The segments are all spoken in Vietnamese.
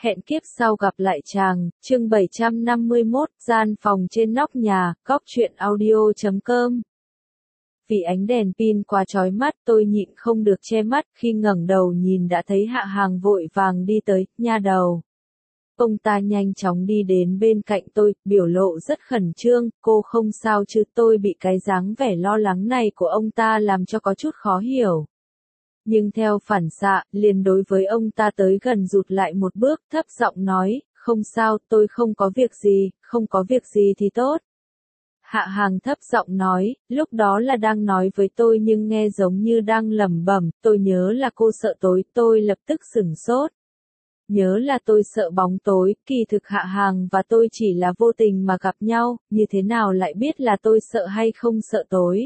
Hẹn kiếp sau gặp lại chàng, chương 751, gian phòng trên nóc nhà, góc truyện audio.com. Vì ánh đèn pin quá chói mắt tôi nhịn không được che mắt, khi ngẩng đầu nhìn đã thấy Hạ Hàng vội vàng đi tới, nha đầu. Ông ta nhanh chóng đi đến bên cạnh tôi, biểu lộ rất khẩn trương, cô không sao chứ? Tôi bị cái dáng vẻ lo lắng này của ông ta làm cho có chút khó hiểu. Nhưng theo phản xạ, liền đối với ông ta tới gần rụt lại một bước, thấp giọng nói, không sao, tôi không có việc gì, không có việc gì thì tốt. Hạ Hàng thấp giọng nói, lúc đó là đang nói với tôi nhưng nghe giống như đang lẩm bẩm, tôi nhớ là cô sợ tối, tôi lập tức sửng sốt. Nhớ là tôi sợ bóng tối, kỳ thực Hạ Hàng và tôi chỉ là vô tình mà gặp nhau, như thế nào lại biết là tôi sợ hay không sợ tối.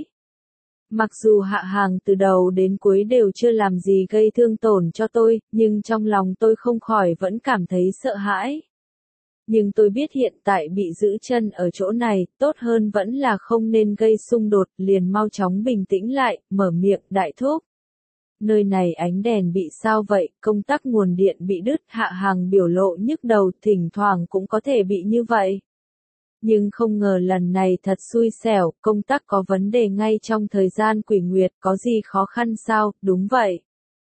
Mặc dù Hạ Hàng từ đầu đến cuối đều chưa làm gì gây thương tổn cho tôi, nhưng trong lòng tôi không khỏi vẫn cảm thấy sợ hãi. Nhưng tôi biết hiện tại bị giữ chân ở chỗ này, tốt hơn vẫn là không nên gây xung đột, liền mau chóng bình tĩnh lại, mở miệng, đại thúc. Nơi này ánh đèn bị sao vậy, công tắc nguồn điện bị đứt, Hạ Hàng biểu lộ nhức đầu, thỉnh thoảng cũng có thể bị như vậy. Nhưng không ngờ lần này thật xui xẻo, công tắc có vấn đề ngay trong thời gian quỷ nguyệt, có gì khó khăn sao? Đúng vậy.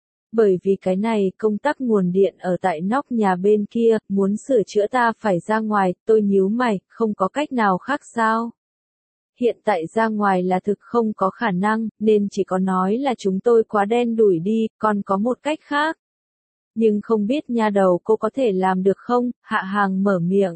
Bởi vì cái này công tắc nguồn điện ở tại nóc nhà bên kia, muốn sửa chữa ta phải ra ngoài, tôi nhíu mày, không có cách nào khác sao? Hiện tại ra ngoài là thực không có khả năng, nên chỉ có nói là chúng tôi quá đen đủi đi, còn có một cách khác. Nhưng không biết nha đầu cô có thể làm được không? Hạ Hàng mở miệng.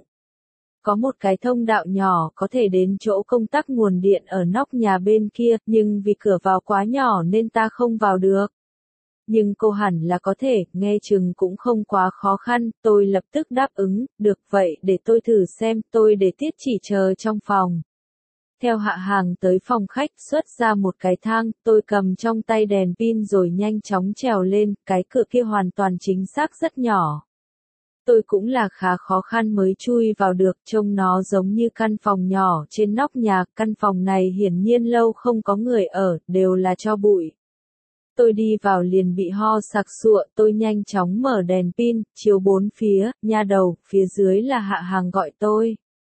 Có một cái thông đạo nhỏ có thể đến chỗ công tắc nguồn điện ở nóc nhà bên kia, nhưng vì cửa vào quá nhỏ nên ta không vào được. Nhưng cô hẳn là có thể, nghe chừng cũng không quá khó khăn, tôi lập tức đáp ứng, được vậy để tôi thử xem, tôi để Tiết Chỉ chờ trong phòng. Theo Hạ Hàng tới phòng khách, xuất ra một cái thang, tôi cầm trong tay đèn pin rồi nhanh chóng trèo lên, cái cửa kia hoàn toàn chính xác rất nhỏ. Tôi cũng là khá khó khăn mới chui vào được, trông nó giống như căn phòng nhỏ trên nóc nhà, căn phòng này hiển nhiên lâu không có người ở, đều là tro bụi. Tôi đi vào liền bị ho sặc sụa, tôi nhanh chóng mở đèn pin, chiếu bốn phía, nha đầu, phía dưới là Hạ Hàng gọi tôi.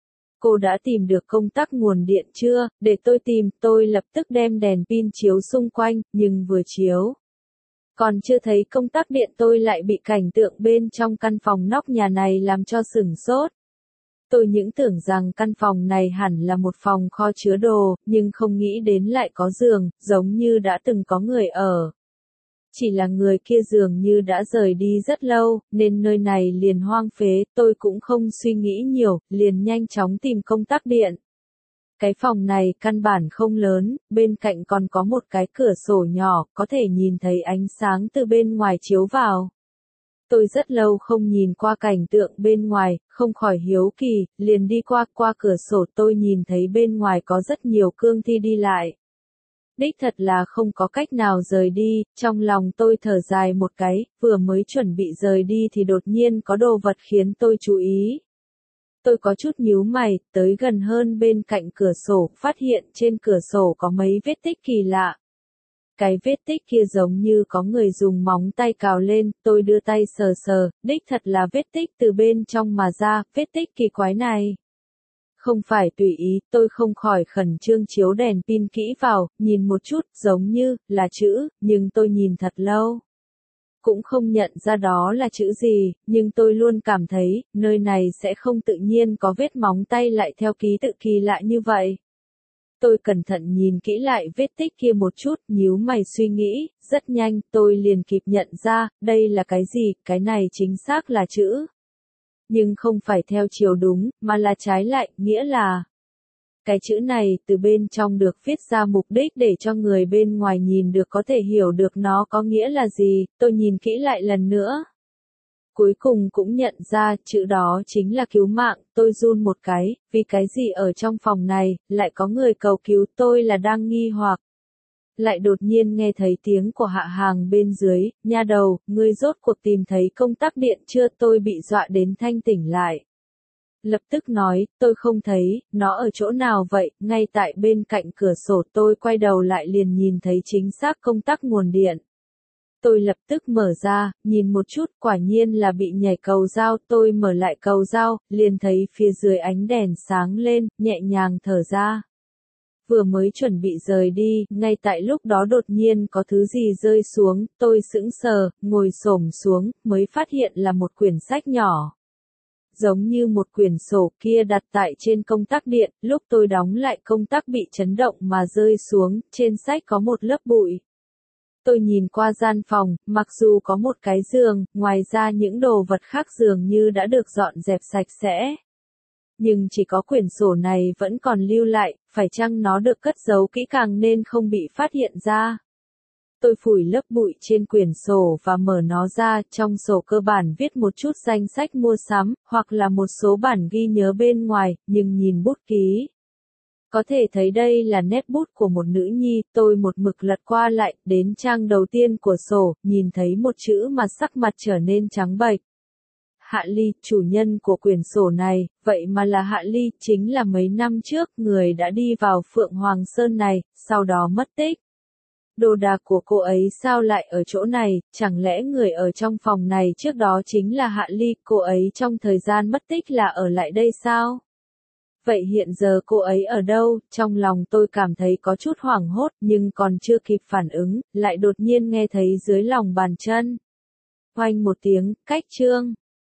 Cô đã tìm được công tắc nguồn điện chưa? Để tôi tìm, tôi lập tức đem đèn pin chiếu xung quanh, nhưng vừa chiếu. Còn chưa thấy công tắc điện tôi lại bị cảnh tượng bên trong căn phòng nóc nhà này làm cho sửng sốt. Tôi những tưởng rằng căn phòng này hẳn là một phòng kho chứa đồ, nhưng không nghĩ đến lại có giường, giống như đã từng có người ở. Chỉ là người kia dường như đã rời đi rất lâu, nên nơi này liền hoang phế, tôi cũng không suy nghĩ nhiều, liền nhanh chóng tìm công tắc điện. Cái phòng này căn bản không lớn, bên cạnh còn có một cái cửa sổ nhỏ, có thể nhìn thấy ánh sáng từ bên ngoài chiếu vào. Tôi rất lâu không nhìn qua cảnh tượng bên ngoài, không khỏi hiếu kỳ, liền đi qua cửa sổ tôi nhìn thấy bên ngoài có rất nhiều cương thi đi lại. Đích thật là không có cách nào rời đi, trong lòng tôi thở dài một cái, vừa mới chuẩn bị rời đi thì đột nhiên có đồ vật khiến tôi chú ý. Tôi có chút nhíu mày, tới gần hơn bên cạnh cửa sổ, phát hiện trên cửa sổ có mấy vết tích kỳ lạ. Cái vết tích kia giống như có người dùng móng tay cào lên, tôi đưa tay sờ sờ, đích thật là vết tích từ bên trong mà ra, vết tích kỳ quái này. Không phải tùy ý, tôi không khỏi khẩn trương chiếu đèn pin kỹ vào, nhìn một chút, giống như là chữ, nhưng tôi nhìn thật lâu. Cũng không nhận ra đó là chữ gì, nhưng tôi luôn cảm thấy, nơi này sẽ không tự nhiên có vết móng tay lại theo ký tự kỳ lạ như vậy. Tôi cẩn thận nhìn kỹ lại vết tích kia một chút, nhíu mày suy nghĩ, rất nhanh, tôi liền kịp nhận ra, đây là cái gì, cái này chính xác là chữ. Nhưng không phải theo chiều đúng, mà là trái lại, nghĩa là cái chữ này từ bên trong được viết ra mục đích để cho người bên ngoài nhìn được có thể hiểu được nó có nghĩa là gì, tôi nhìn kỹ lại lần nữa. Cuối cùng cũng nhận ra chữ đó chính là cứu mạng, tôi run một cái, vì cái gì ở trong phòng này, lại có người cầu cứu tôi là đang nghi hoặc. Lại đột nhiên nghe thấy tiếng của Hạ Hàng bên dưới, nha đầu, ngươi rốt cuộc tìm thấy công tắc điện chưa? Tôi bị dọa đến thanh tỉnh lại. Lập tức nói, tôi không thấy, nó ở chỗ nào vậy, ngay tại bên cạnh cửa sổ tôi quay đầu lại liền nhìn thấy chính xác công tắc nguồn điện. Tôi lập tức mở ra, nhìn một chút, quả nhiên là bị nhảy cầu dao. Tôi mở lại cầu dao, liền thấy phía dưới ánh đèn sáng lên, nhẹ nhàng thở ra. Vừa mới chuẩn bị rời đi, ngay tại lúc đó đột nhiên có thứ gì rơi xuống, tôi sững sờ, ngồi xổm xuống, mới phát hiện là một quyển sách nhỏ. Giống như một quyển sổ kia đặt tại trên công tắc điện, lúc tôi đóng lại công tắc bị chấn động mà rơi xuống, trên sách có một lớp bụi. Tôi nhìn qua gian phòng, mặc dù có một cái giường, ngoài ra những đồ vật khác dường như đã được dọn dẹp sạch sẽ. Nhưng chỉ có quyển sổ này vẫn còn lưu lại, phải chăng nó được cất giấu kỹ càng nên không bị phát hiện ra. Tôi phủi lớp bụi trên quyển sổ và mở nó ra, trong sổ cơ bản viết một chút danh sách mua sắm, hoặc là một số bản ghi nhớ bên ngoài, nhưng nhìn bút ký. Có thể thấy đây là nét bút của một nữ nhi, tôi một mực lật qua lại, đến trang đầu tiên của sổ, nhìn thấy một chữ mà sắc mặt trở nên trắng bệch. Hạ Ly, chủ nhân của quyển sổ này, vậy mà là Hạ Ly, chính là mấy năm trước, người đã đi vào Phượng Hoàng Sơn này, sau đó mất tích. Đồ đạc của cô ấy sao lại ở chỗ này, chẳng lẽ người ở trong phòng này trước đó chính là Hạ Ly, cô ấy trong thời gian mất tích là ở lại đây sao? Vậy hiện giờ cô ấy ở đâu? Trong lòng tôi cảm thấy có chút hoảng hốt, nhưng còn chưa kịp phản ứng, lại đột nhiên nghe thấy dưới lòng bàn chân. Oanh một tiếng, cách chương.